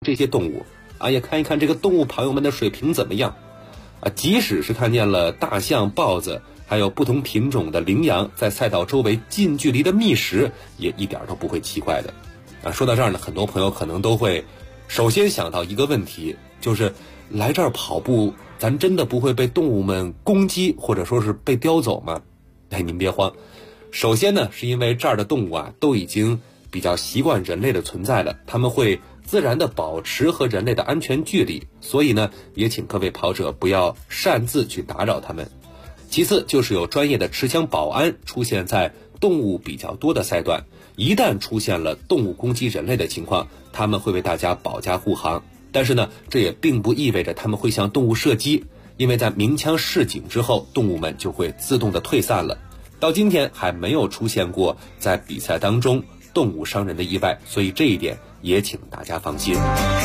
这些动物啊，也看一看这个动物朋友们的水平怎么样啊。即使是看见了大象、豹子，还有不同品种的羚羊在赛道周围近距离的觅食，也一点都不会奇怪的啊。说到这儿呢，很多朋友可能都会首先想到一个问题，就是来这儿跑步，咱真的不会被动物们攻击或者说是被叼走吗？哎，您别慌。首先呢，是因为这儿的动物啊都已经比较习惯人类的存在了，他们会自然的保持和人类的安全距离，所以呢，也请各位跑者不要擅自去打扰他们。其次就是有专业的持枪保安出现在动物比较多的赛段，一旦出现了动物攻击人类的情况，他们会为大家保驾护航。但是呢，这也并不意味着他们会向动物射击，因为在鸣枪示警之后，动物们就会自动的退散了。到今天还没有出现过在比赛当中动物伤人的意外，所以这一点也请大家放心。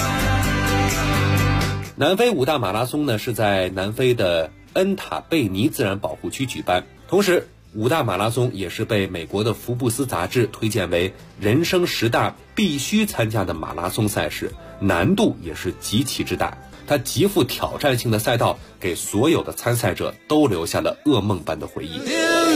南非5大马拉松呢是在南非的恩塔贝尼自然保护区举办，同时5大马拉松也是被美国的福布斯杂志推荐为人生10大必须参加的马拉松赛事，难度也是极其之大。它极富挑战性的赛道给所有的参赛者都留下了噩梦般的回忆。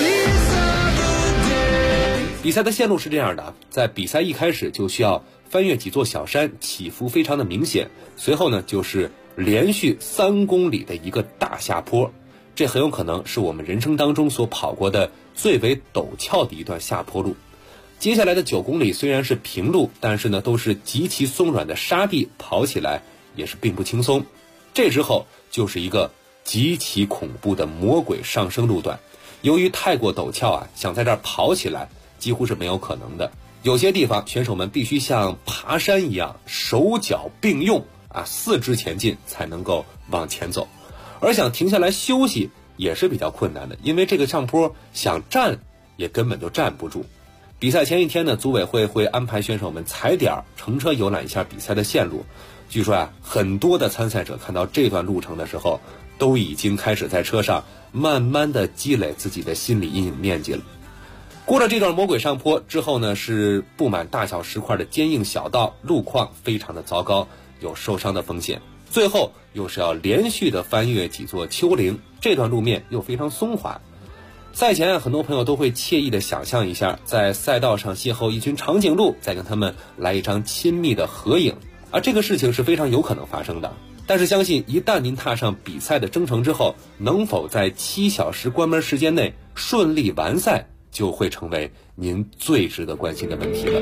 比赛的线路是这样的，在比赛一开始就需要翻越几座小山，起伏非常的明显，随后呢就是连续3公里的一个大下坡，这很有可能是我们人生当中所跑过的最为陡峭的一段下坡路。接下来的9公里虽然是平路，但是呢都是极其松软的沙地，跑起来也是并不轻松。这之后就是一个极其恐怖的魔鬼上升路段，由于太过陡峭啊，想在这儿跑起来几乎是没有可能的。有些地方选手们必须像爬山一样手脚并用啊，四肢前进才能够往前走，而想停下来休息也是比较困难的，因为这个上坡想站也根本就站不住。比赛前一天呢，组委会会安排选手们踩点乘车游览一下比赛的线路。据说啊，很多的参赛者看到这段路程的时候，都已经开始在车上慢慢的积累自己的心理阴影面积了。过了这段魔鬼上坡之后呢，是布满大小石块的坚硬小道，路况非常的糟糕，有受伤的风险。最后又是要连续的翻越几座丘陵，这段路面又非常松滑。赛前啊，很多朋友都会惬意的想象一下，在赛道上邂逅一群长颈鹿，再跟他们来一张亲密的合影，而这个事情是非常有可能发生的。但是相信一旦您踏上比赛的征程之后，能否在7小时关门时间内顺利完赛，就会成为您最值得关心的问题了。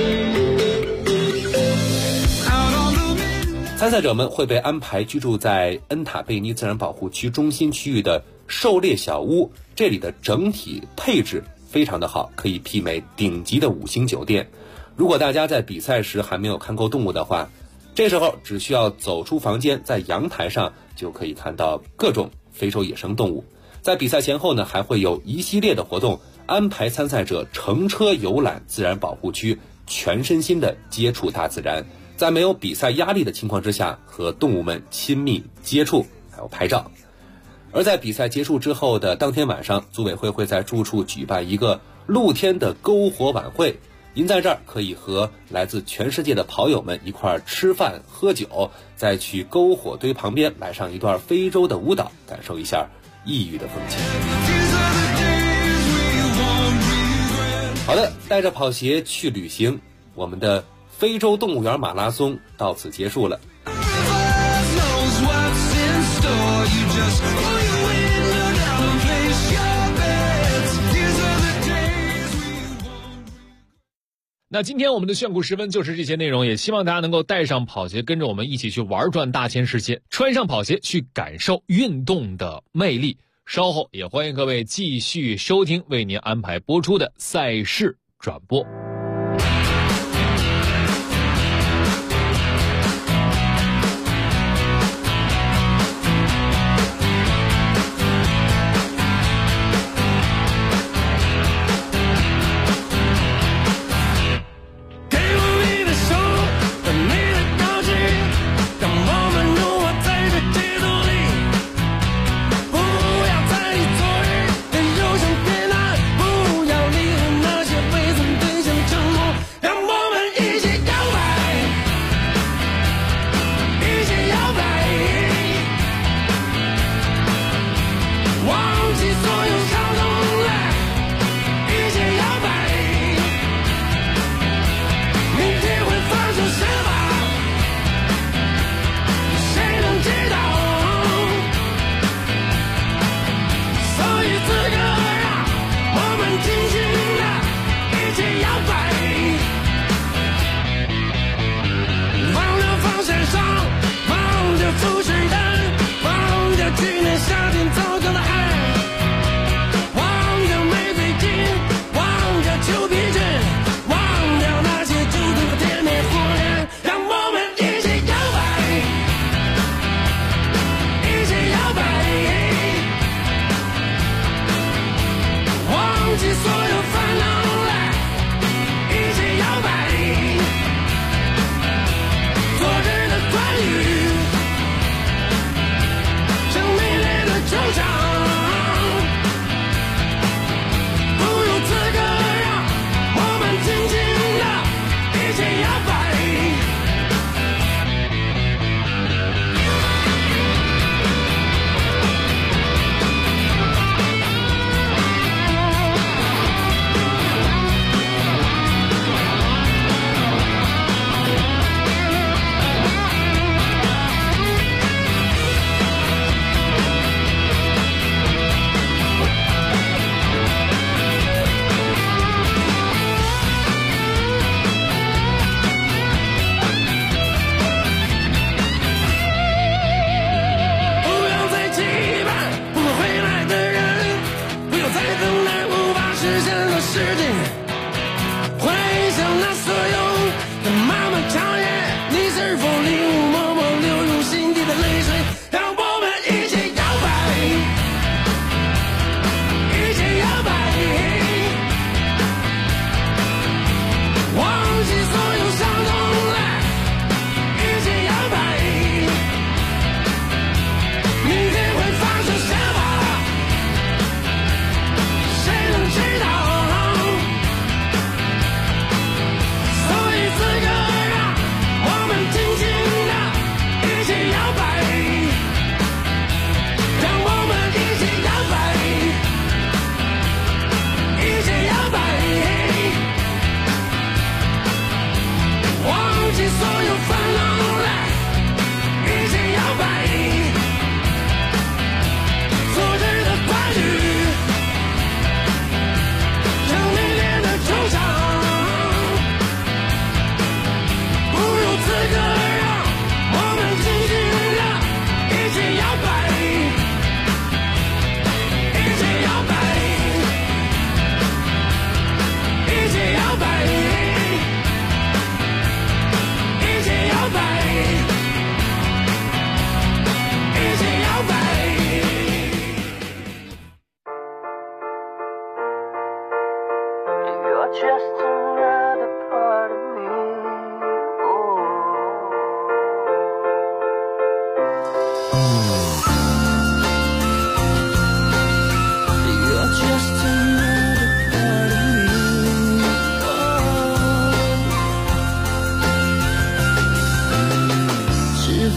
参赛者们会被安排居住在恩塔贝尼自然保护区中心区域的狩猎小屋，这里的整体配置非常的好，可以媲美顶级的5星酒店。如果大家在比赛时还没有看够动物的话，这时候只需要走出房间，在阳台上就可以看到各种非洲野生动物。在比赛前后呢，还会有一系列的活动，安排参赛者乘车游览自然保护区，全身心的接触大自然，在没有比赛压力的情况之下，和动物们亲密接触，还有拍照。而在比赛结束之后的当天晚上，组委会会在住处举办一个露天的篝火晚会，您在这儿可以和来自全世界的跑友们一块吃饭喝酒，再去篝火堆旁边来上一段非洲的舞蹈，感受一下异域的风情。好的，带着跑鞋去旅行，我们的非洲动物园马拉松到此结束了。 那今天我们的炫酷时分就是这些内容，也希望大家能够带上跑鞋，跟着我们一起去玩转大千世界，穿上跑鞋去感受运动的魅力。稍后也欢迎各位继续收听为您安排播出的赛事转播。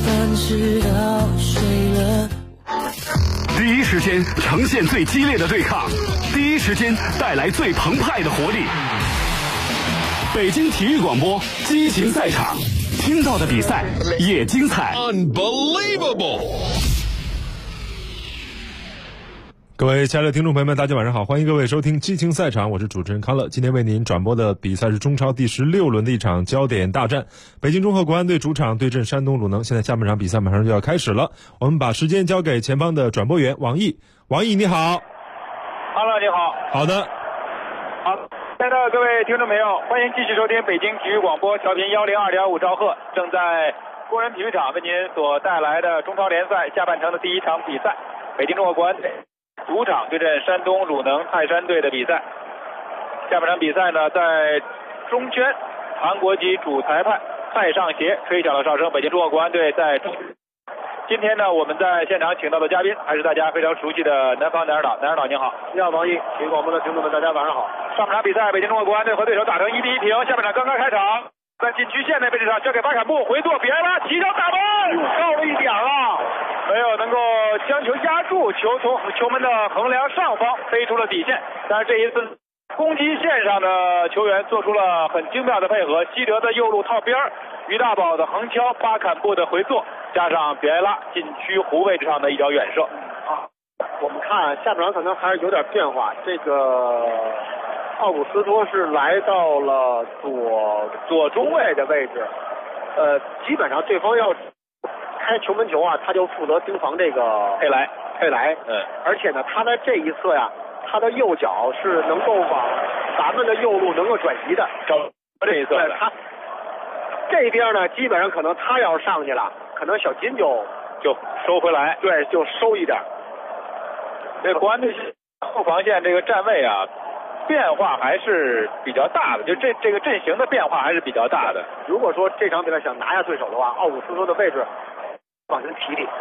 饭吃到睡了。 第一时间呈现最激烈的对抗，第一时间带来最澎湃的活力。北京体育广播激情赛场，听到的比赛也精彩。 Unbelievable！ 各位亲爱的听众朋友们，大家晚上好，欢迎各位收听激情赛场，我是主持人康乐。今天为您转播的比赛是中超第16轮的一场焦点大战，北京中赫国安队主场对阵山东鲁能。现在下半场比赛马上就要开始了，我们把时间交给前方的转播员王毅。王毅你好。 康乐你好。 好的。 好，亲爱的各位听众朋友，欢迎继续收听北京体育广播调频102.5兆赫，正在工人体育场为您所带来的中超联赛下半程的第一场比赛，北京中赫国安队主场对阵山东鲁能泰山队的比赛。下半场比赛呢，在中圈韩国籍主裁判蔡尚协吹响了哨声，北京中赫国安队在中。今天呢，我们在现场请到的嘉宾还是大家非常熟悉的南方南尔岛。南尔岛您好。 你好，王毅，体育广播的听众们，大家晚上好。 上半场比赛，北京中赫国安队和对手打成1-1平。下半场刚刚开场，在禁区线内位置上交给巴坎布，回做比埃拉起脚打门，高了一点了，没有能够将球压住，球从球门的横梁上方飞出了底线。但是这一次攻击线上的球员做出了很精妙的配合，西德的右路套边，于大宝的横敲，巴坎布的回做，加上比埃拉禁区弧位置上的一脚远射。 我们看下半场可能还是有点变化，这个奥古斯托是来到了左中卫的位置，基本上对方要开球门球啊，他就负责盯防这个佩莱，而且呢，他的这一侧呀，他的右脚是能够往咱们的右路能够转移的， 这一侧他这边呢，基本上可能他要是上去了，可能小金就收回来， 对，就收一点。 这国安队后防线这个站位啊，变化还是比较大的，就这个阵型的变化还是比较大的。 如果说这场比赛想拿下对手的话，奥古斯托的位置往前提提。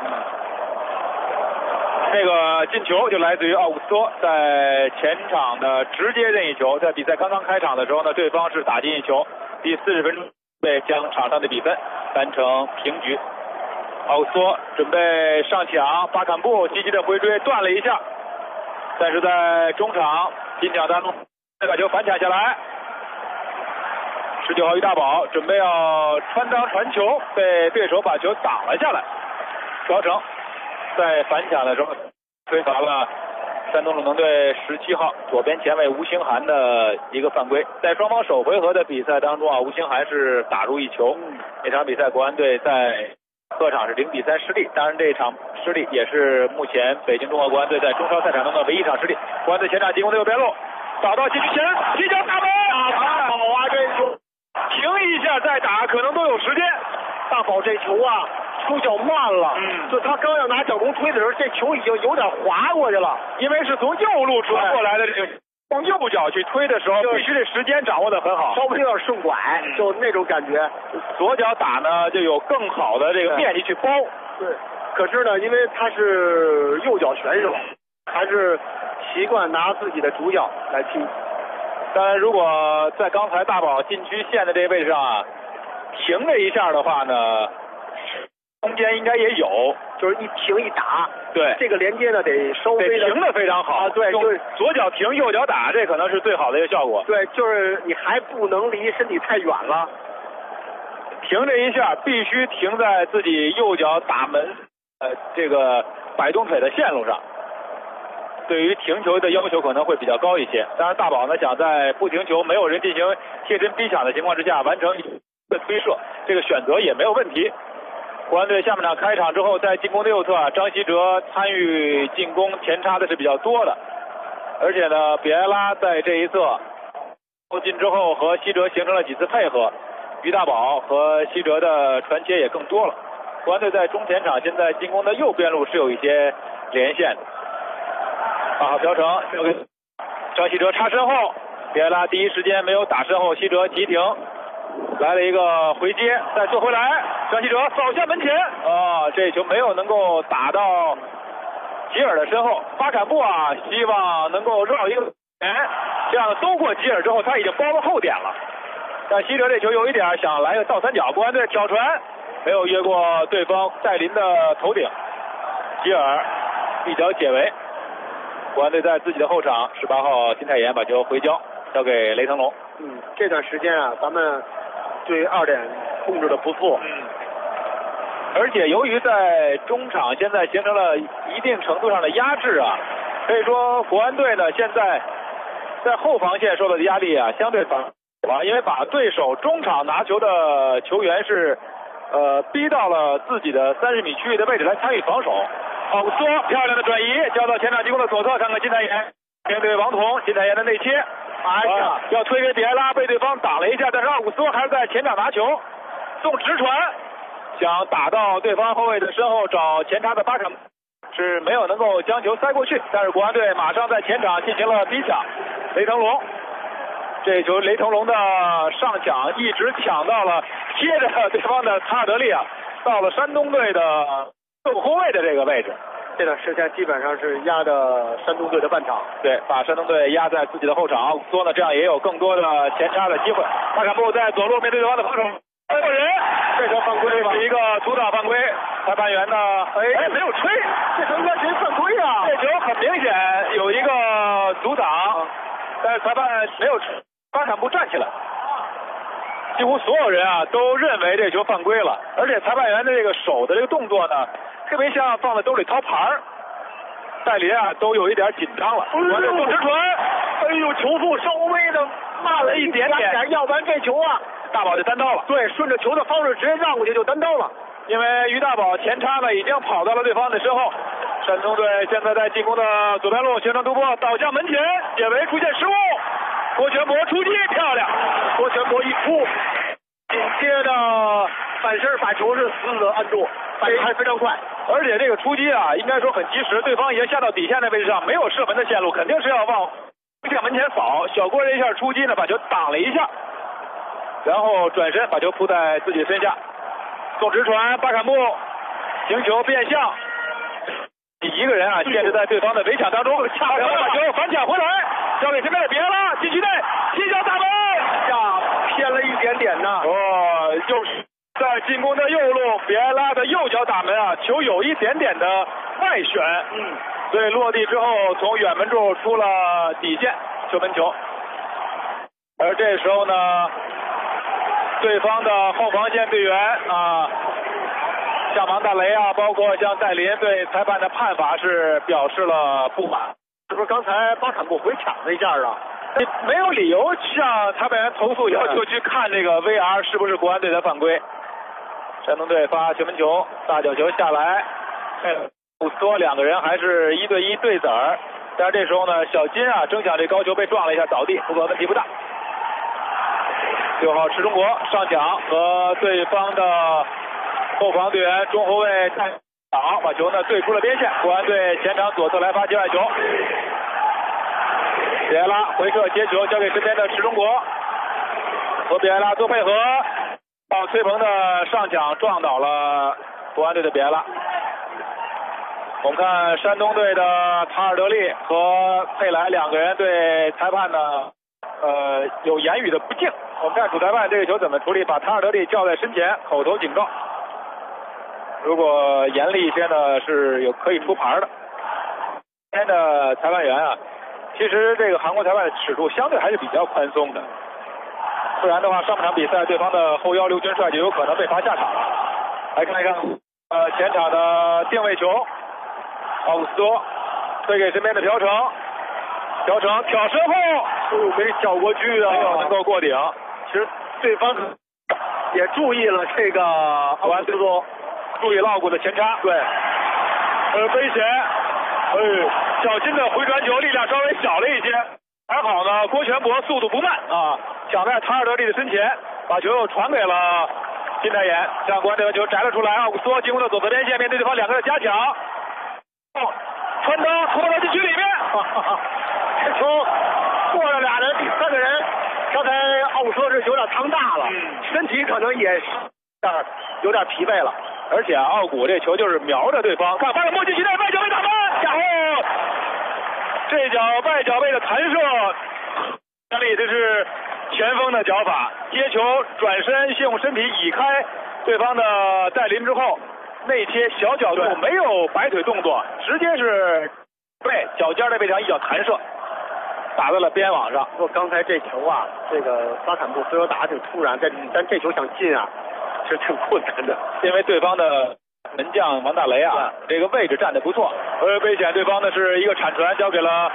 这个进球就来自于奥古斯托在前场的直接任意球，在比赛刚刚开场的时候呢，对方是打进一球，第40分钟被将场上的比分扳成平局。奥古斯托准备上抢，巴坎布积极的回追断了一下，但是在中场拼抢当中再把球反抢下来。19号于大宝准备要穿裆传球，被对手把球挡了下来。朴成在反抢的时候吹罚了山东鲁能队17号左边前卫吴兴涵的一个犯规。在双方首回合的比赛当中啊，吴兴涵是打入一球。这场比赛国安队在客场是0-3失利，当然这场失利也是目前北京中赫国安队在中超赛场中的唯一一场失利。国安队前场进攻的右边路，打到禁区前，起脚打门，大宝啊，这球停一下再打，可能都有时间。 大宝这球啊，出脚慢了，就他刚要拿脚弓推的时候，这球已经有点滑过去了， 因为是从右路传过来的，这个用右脚去推的时候，必须这时间掌握的很好， 稍微有点顺拐，就那种感觉。 左脚打呢，就有更好的这个面积去包。 对，可是呢，因为他是右脚选手，还是习惯拿自己的主脚来踢。 当然，如果在刚才大宝禁区线的这个位置上啊，停这一下的话呢，空间应该也有， 就是一停一打。 对， 这个连接呢得稍微得停的非常好。 对，就是左脚停，右脚打，这可能是最好的一个效果。 对，就是你还不能离身体太远了。 停这一下必须停在自己右脚打门这个摆动腿的线路上，对于停球的要求可能会比较高一些。当然大宝呢想在不停球没有人进行贴身逼抢的情况之下完成一个推射，这个选择也没有问题。国安队下半场开场之后，在进攻的右侧张稀哲参与进攻前插的是比较多的，而且呢比埃拉在这一侧后进之后和稀哲形成了几次配合，于大宝和稀哲的传切也更多了。国安队在中前场现在进攻的右边路是有一些连线的。朴成张稀哲插身后，比埃拉第一时间没有打身后，稀哲急停，来了一个回接，再做回来，张稀哲扫向门前，这球没有能够打到吉尔的身后。巴坎布啊，希望能够绕一个这样兜过吉尔之后，他已经包到后点了。但稀哲这球有一点想来个倒三角，国安队挑传， 没有越过对方戴林的头顶，吉尔一脚解围。国安队在自己的后场，18号金泰妍把球回交给雷腾龙。 这段时间啊，咱们对2点控制的不错。 而且由于在中场现在形成了一定程度上的压制啊，可以说国安队呢现在在后防线受到的压力啊相对小，因为把对手中场拿球的球员是逼到了自己的30米区域的位置来参与防守。奥古斯托漂亮的转移，交到前场进攻的左侧，看看金泰妍面对王彤，金泰妍的内切，要推给比埃拉，被对方挡了一下，但是奥古斯托还是在前场拿球，送直传，想打到对方后卫的身后找前插的巴坎，是没有能够将球塞过去。但是国安队马上在前场进行了逼抢，雷腾龙这球雷腾龙的上抢一直抢到了贴着对方的塔尔德利啊，到了山东队的右后卫的这个位置。 这段时间基本上是压着山东队的半场， 对，把山东队压在自己的后场。奥古斯托呢，这样也有更多的前插的机会。巴坎布在左路面对对方的防守，过人，这球犯规吧？是一个阻挡犯规。裁判员呢，没有吹，这球应该是犯规啊！这球很明显有一个阻挡，但是裁判没有吹。巴坎布站起来，几乎所有人啊都认为这球犯规了，而且裁判员的这个手的这个动作呢，特别像放在兜里掏牌儿。戴林啊都有一点紧张了，我这送直传，球速稍微的慢了一点点，要不然这球啊大宝就单刀了。对，顺着球的方式直接让过去就单刀了。因为于大宝前插呢已经跑到了对方的身后，山东队现在在进攻的左边路前场突破，倒向门前，解围出现失误，郭全博出击漂亮，郭全博一出，紧接着反身把球是死死的按住，反应还非常快，而且这个出击啊应该说很及时，对方已经下到底线的位置上，没有射门的线路，肯定是要往向门前扫。小郭这一下出击呢，把球挡了一下，然后转身把球扑在自己身下，送直传，巴坎布停球变向，一个人啊限制在对方的围抢当中，恰好把球反抢回来，交给身边的比埃拉，禁区内踢脚大门，呀，偏了一点点呐。又是在进攻的右路，比埃拉的右脚打门啊，球有一点点的外旋，所以落地之后从远门处出了底线，球门球。而这时候呢，对方的后防线队员啊，像王大雷啊，包括像戴林，对裁判的判罚是表示了不满。是不是刚才巴坎布回抢了一下啊？你没有理由向裁判员投诉，要求去看这个 VR 是不是国安队的犯规。山东队发球门球，大角球下来，布斯托两个人还是1对1对子儿，但是这时候呢，小金啊争抢这高球被撞了一下倒地，不过问题不大。6号池中国上抢和对方的后防队员中后卫带挡，把球呢对出了边线，国安队前场左侧来发界外球，比埃拉回撤接球交给身边的池中国，和比埃拉做配合，崔鹏的上抢撞倒了国安队的比埃拉。我们看山东队的塔尔德利和佩莱两个人对裁判呢有言语的不敬。我们看主裁判这个球怎么处理，把塔尔德利叫在身前，口头警告。如果严厉一些呢，是有可以出牌的。今天的裁判员啊，其实这个韩国裁判的尺度相对还是比较宽松的，不然的话上半场比赛对方的后腰刘军帅就有可能被罚下场了。来看一看前场的定位球，奥古斯托推给身边的朴成，朴成挑身后没挑过去啊，没有能够过顶。其实对方也注意了这个奥古斯托，注意了奥古的前插，对，危险，小金的回传球力量稍微小了一些，还好呢，郭全博速度不慢啊，抢在塔尔德利的身前，把球又传给了金泰妍，向国安队的球摘了出来，奥古斯托进攻到左侧边线，面对对方两个人加强，穿裆突到禁区里面，这球过了俩人，第三个人，刚才奥古斯托是有点趟大了，身体可能也有点疲惫了，而且奥古这球就是瞄着对方，看巴坎布禁区内外脚背打门，然后这脚外脚背的弹射，这里这是前锋的脚法，接球转身用身体倚开对方的带临之后，内切小角度没有摆腿动作，直接是被脚尖的位置上一脚弹射，打到了边网上。 说刚才这球啊，这个巴坎布虽然打得挺突然，但这球想进啊，是挺困难的， 因为对方的门将王大雷啊，这个位置站得不错，危险对方的是一个铲传交给了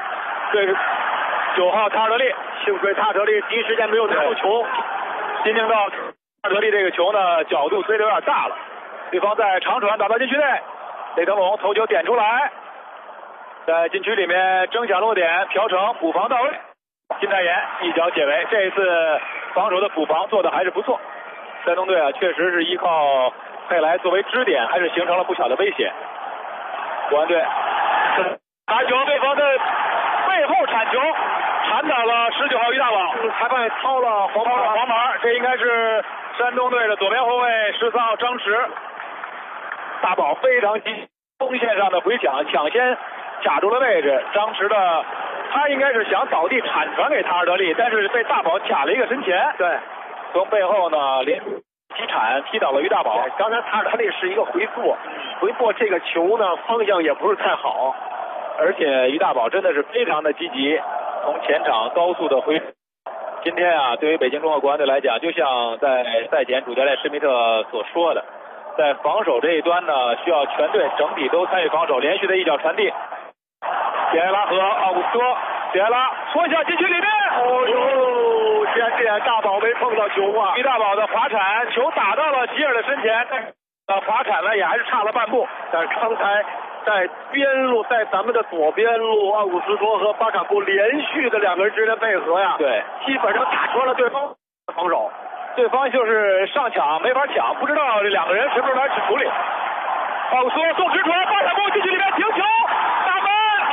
9号塔尔德利， 幸亏塔尔德利第一时间没有拿住球， 金京道塔尔德利这个球呢角度推得有点大了，对方在长传打到禁区内，雷德龙头球点出来，在禁区里面争抢落点，朴成补防到位，金泰妍一脚解围，这一次防守的补防做得还是不错。山东队啊，确实是依靠佩莱作为支点，还是形成了不小的威胁。国安队打球，对方的背后铲球，铲倒了19号于大宝， 裁判掏了黄牌，这应该是山东队的左边后卫14号张弛。大宝非常急，锋线上的回抢，抢先卡住了位置。张弛的他应该是想倒地铲传给塔尔德利，但是被大宝卡了一个身前。 对， 从背后呢连踢铲踢倒了于大宝。 刚才塔尔德利是一个回做这个球呢方向也不是太好， 而且于大宝真的是非常的积极，从前场高速的回。今天啊，对于北京中赫国安队来讲，就像在赛前主教练施密特所说的，在防守这一端呢，需要全队整体都参与防守，连续的一脚传递，比埃拉和奥古斯托，比埃拉戳向禁区里面， 哦呦，这大宝没碰到球啊！ 于大宝的滑铲，球打到了吉尔的身前，滑铲呢也还是差了半步， 但是刚才在边路，在咱们的左边路，奥古斯托和巴坎布连续的两个人之间配合呀， 对， 基本上打穿了对方防守。 对方就是上抢没法抢，不知道这两个人什么时候来处理。奥古斯托送直传，巴坎布禁区里面停球，打门，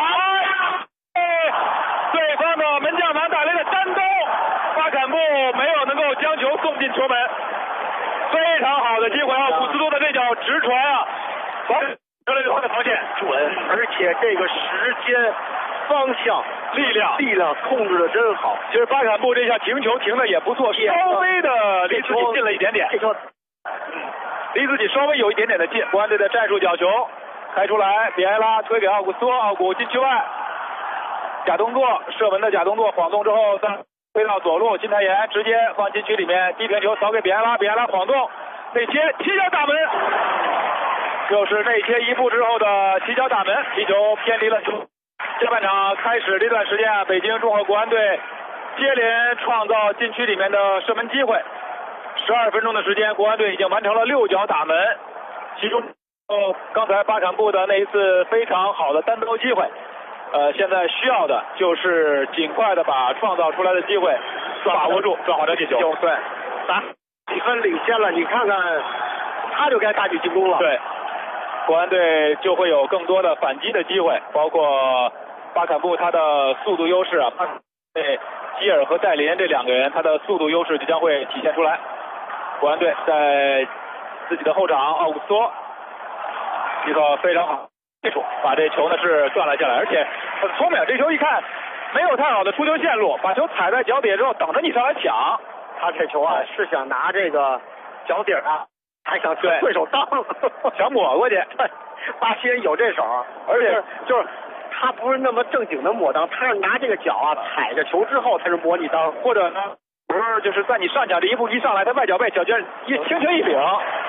对方的门将王大雷的单刀，巴坎布没有能够将球送进球门，非常好的机会，奥古斯托的这脚直传啊，得了对方的防线准，而且这个时间、方向、力量控制的真好。 其实巴坎布这下停球停的也不错，稍微的离自己近了一点点。离自己稍微有一点点的近。国安队的战术角球开出来，比埃拉推给奥古斯托，奥古禁区外，假动作，射门的假动作，晃动之后再推到左路，金泰妍直接放禁区里面，低平球扫给比埃拉，比埃拉晃动，内切踢脚打门。又是内切一步之后的起脚打门，踢球偏离了球。下半场开始这段时间啊，北京中赫国安队接连创造禁区里面的射门机会。12分钟的时间，国安队已经完成了6脚打门，其中刚才巴坎布的那一次非常好的单刀机会。现在需要的就是尽快的把创造出来的机会把握住，赚好这进球。 对，几分领先了，你看看他就该大举进攻了。 对。国安队就会有更多的反击的机会，包括巴坎布他的速度优势啊，对基尔和戴林这两个人，他的速度优势就将会体现出来。国安队在自己的后场，奥古斯托一个非常好技术，把这球呢是断了下来，而且很聪明，这球一看没有太好的出球线路，把球踩在脚底之后，等着你上来抢。 他这球啊是想拿这个脚底啊。还想对手当， 想抹过去。 巴西人有这手，而且就是他不是那么正经的抹裆，他是拿这个脚啊踩着球之后，他是抹你裆， 或者呢，不是就是在你上抢这一步一上来，他外脚背脚尖一轻轻一顶，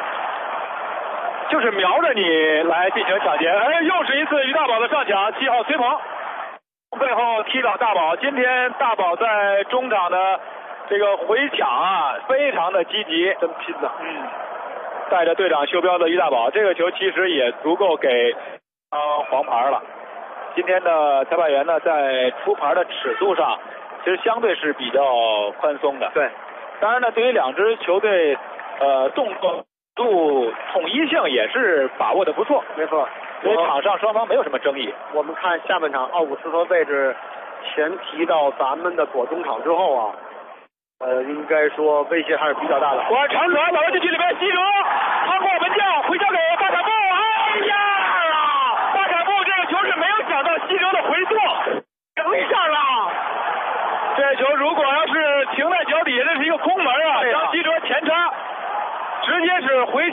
就是瞄着你来进行抢劫。哎，又是一次于大宝的上抢，7号崔鹏背后踢倒大宝。今天大宝在中场的这个回抢啊，非常的积极， 真拼呐。 带着队长袖标的于大宝，这个球其实也足够给黄牌了。今天的裁判员呢，在出牌的尺度上，其实相对是比较宽松的。 对， 当然呢，对于两支球队，动作度统一性也是把握的不错。 没错， 因为场上双方没有什么争议。 我们看下半场，奥古斯托位置前提到咱们的左中场之后啊。应该说威胁还是比较大的。 我长传跑到禁区里面，西哲穿过门将，回交给巴坎布。哎呀！巴坎布这个球是没有想到西哲的回送，整上了。这球如果要是停在脚底下，这是一个空门啊！张西哲前插，直接是回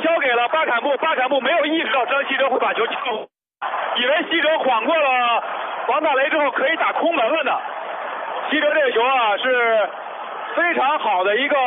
没有意识到张稀哲会把球抢，以为稀哲晃过了王大雷之后可以打空门了呢。稀哲这个球啊是非常好的一个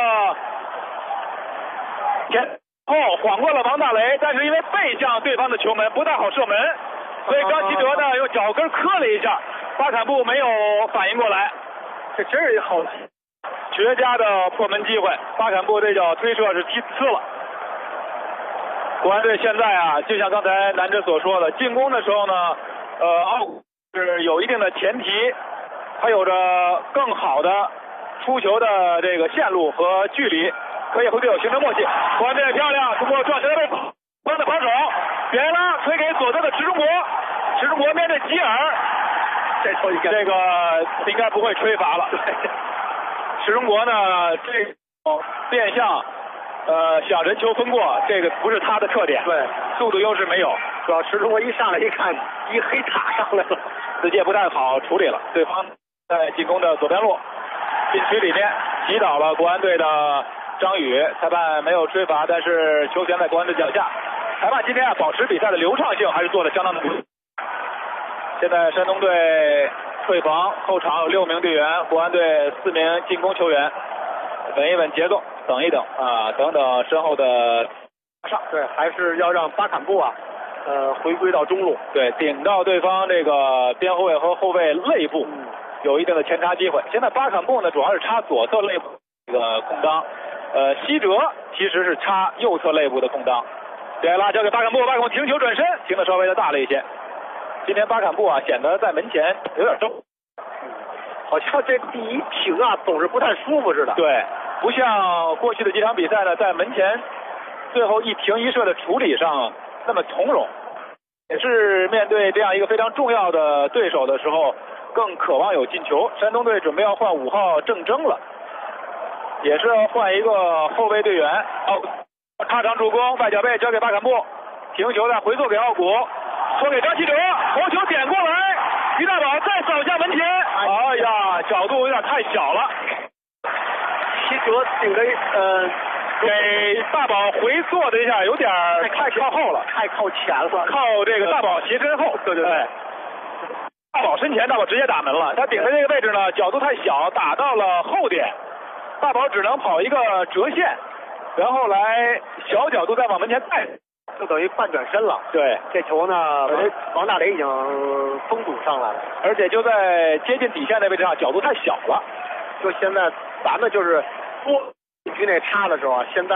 前后晃过了王大雷，但是因为背向对方的球门不太好射门，所以张稀哲呢用脚跟磕了一下，巴坎布没有反应过来。这真是好绝佳的破门机会，巴坎布这脚推射是踢呲了。国安队现在啊，就像刚才南哲所说的，进攻的时候呢，奥古是有一定的前提，他有着更好的出球的这个线路和距离，可以和队友形成默契。国安队漂亮，通过撞球被帮的防守，别拉推给左侧的池中国，池中国面对吉尔，这个应该不会吹罚了。池中国呢，这变向。想人球分过，这个不是他的特点。对，速度优势没有。主要池中国一上来一看，一黑塔上来了，自己也不太好处理了。对方在进攻的左边路，禁区里面击倒了国安队的张宇，裁判没有吹罚，但是球权在国安队脚下。裁判今天啊，保持比赛的流畅性还是做得相当的不错。现在山东队退防，后场有6名队员，国安队4名进攻球员，稳一稳节奏。等一等啊，等等身后的上，对，还是要让巴坎布啊，回归到中路，对，顶到对方这个边后卫和后卫肋部，有一定的前插机会。现在巴坎布呢，主要是插左侧肋部这个空当，稀哲其实是插右侧肋部的空当。对，拉交给巴坎布，巴坎布停球转身，停的稍微的大了一些。今天巴坎布啊，显得在门前有点重，好像这第一停啊，总是不太舒服似的。对。不像过去的几场比赛呢，在门前最后一停一射的处理上那么从容，也是面对这样一个非常重要的对手的时候，更渴望有进球。山东队准备要换5号郑铮了，也是要换一个后卫队员。插场助攻，外脚背交给巴坎布，停球再回送给奥古，送给张稀哲，头球点过来，于大宝再扫向门前，哎呀，角度有点太小了。稀哲顶着给大宝回做的一下有点太靠后了，太靠前了，靠这个大宝斜身后。对对对，大宝身前，大宝直接打门了。他顶的这个位置呢，角度太小，打到了后点，大宝只能跑一个折线，然后来小角度再往门前带，就等于半转身了。对，这球呢，王大雷已经封堵上来了，而且就在接近底线的位置上，角度太小了。就现在咱们就是多禁区内插的时候啊，现在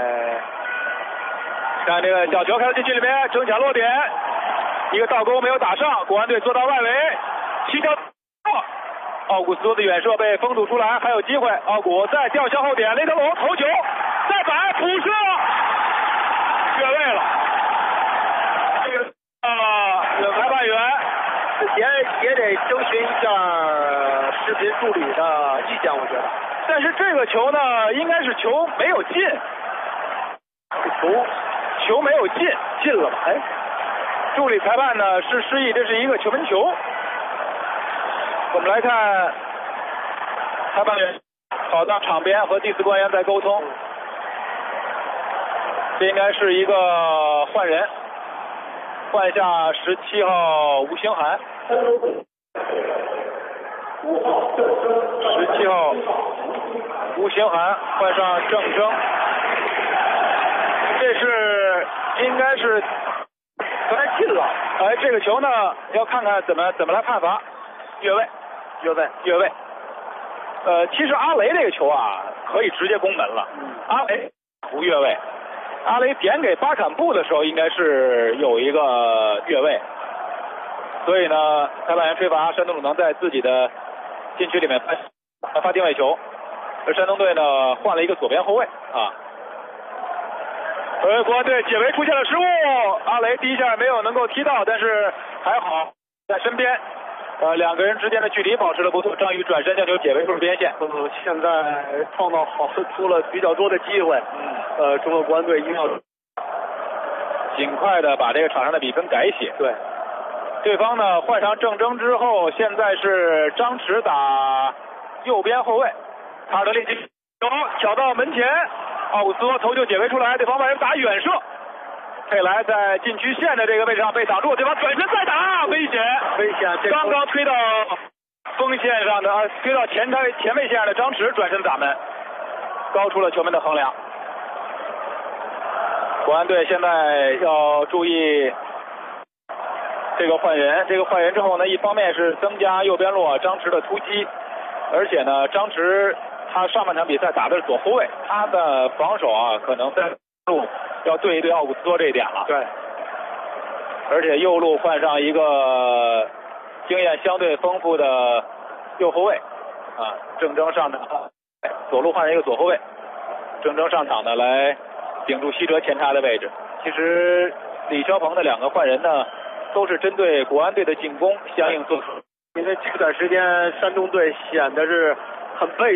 看这个小球开到禁区里面，争抢落点，一个倒钩没有打上，国安队做到外围，起脚，奥古斯托的远射被封堵出来，还有机会，奥古再吊向后点，雷德龙头球，再摆普射，越位了，这个裁判员也得征询一下视频助理的意见，我觉得。但是这个球呢，应该是球没有进，球没有进了吧？哎，助理裁判呢是示意这是一个球门球。我们来看裁判员跑到场边和第4官员在沟通，这应该是一个换人，换下17号吴兴涵。17号吴兴涵换上郑铮，这是应该是刚才进了。哎，这个球呢要看看怎么来判罚，越位。其实阿雷这个球啊可以直接攻门了，阿雷不越位，阿雷点给巴坎布的时候应该是有一个越位，所以呢裁判员吹罚山东鲁能在自己的禁区里面发定位球，而山东队呢换了一个左边后卫啊。国安队解围出现了失误，阿雷第一下没有能够踢到，但是还好在身边，两个人之间的距离保持得不错。张宇转身将球解围出了边线。现在创造好出了比较多的机会，中国国安队一定要尽快的把这个场上的比分改写。对方呢换上郑铮之后，现在是张弛打右边后卫，塔尔德利挑到门前，奥古斯托头球解围出来，对方外人打远射， 佩莱在禁区线的这个位置上被挡住，对方转身再打，危险！刚刚推到锋线上的推到前卫线上的张弛转身打门，高出了球门的横梁。国安队现在要注意这个换人之后呢，一方面是增加右边路张弛的突击，而且呢，张弛他上半场比赛打的是左后卫，他的防守可能在路要对一对奥古斯托这一点了。 对， 而且右路换上一个经验相对丰富的右后卫郑铮上场，左路换上一个左后卫，郑铮上场呢来顶住西哲前插的位置。其实李霄鹏的2个换人呢，都是针对国安队的进攻相应做出， 因为这段时间山东队显得是很被